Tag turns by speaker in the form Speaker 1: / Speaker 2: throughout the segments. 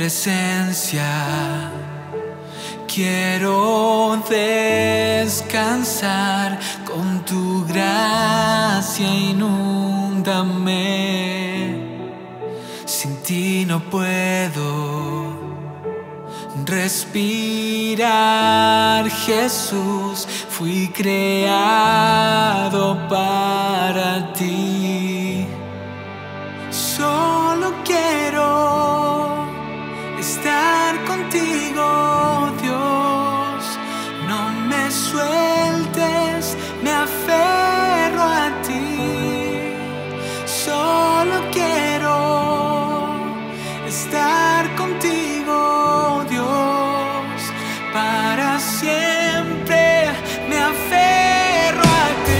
Speaker 1: presencia quiero descansar, con tu gracia inúndame. Sin ti no puedo respirar, Jesús, fui creado para ti. Solo quiero estar contigo, Dios. No me sueltes, me aferro a ti. Solo quiero estar contigo, Dios, para siempre me aferro a ti.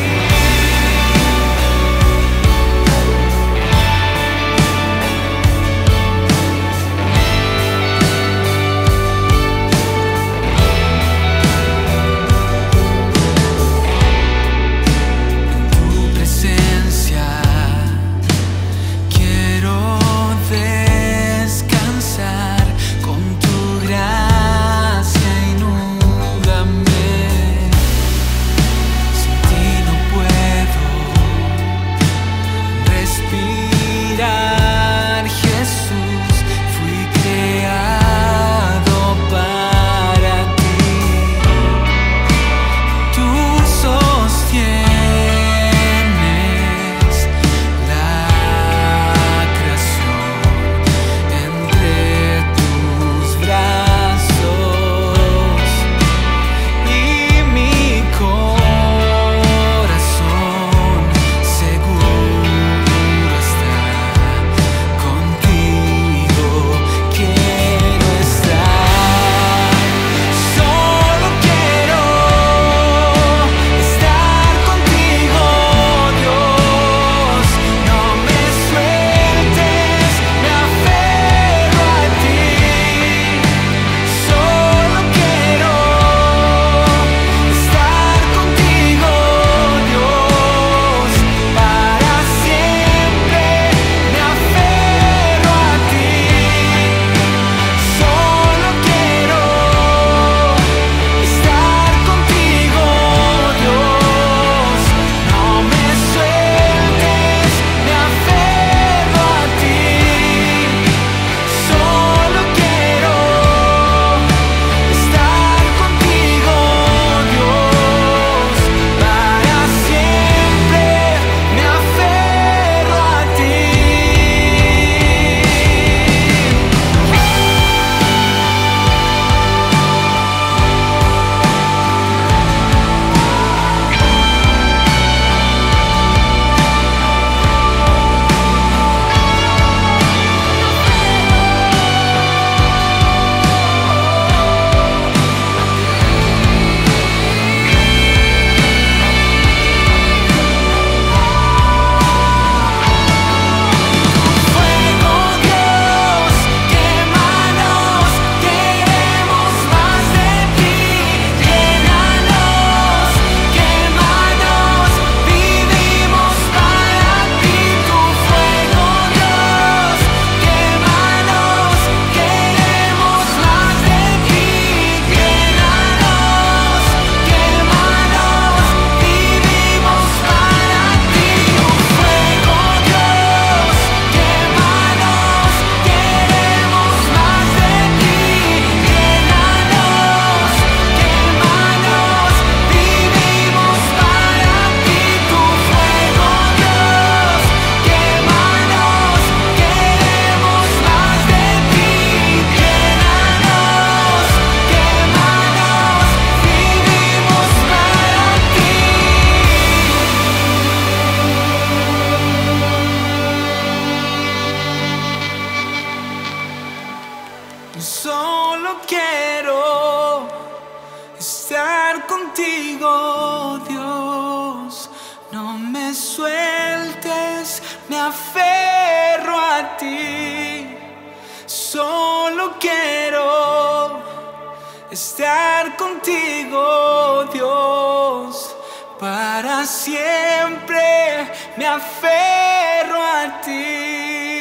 Speaker 1: Solo quiero estar contigo, Dios. No me sueltes, me aferro a ti. Solo quiero estar contigo, Dios, para siempre me aferro a ti.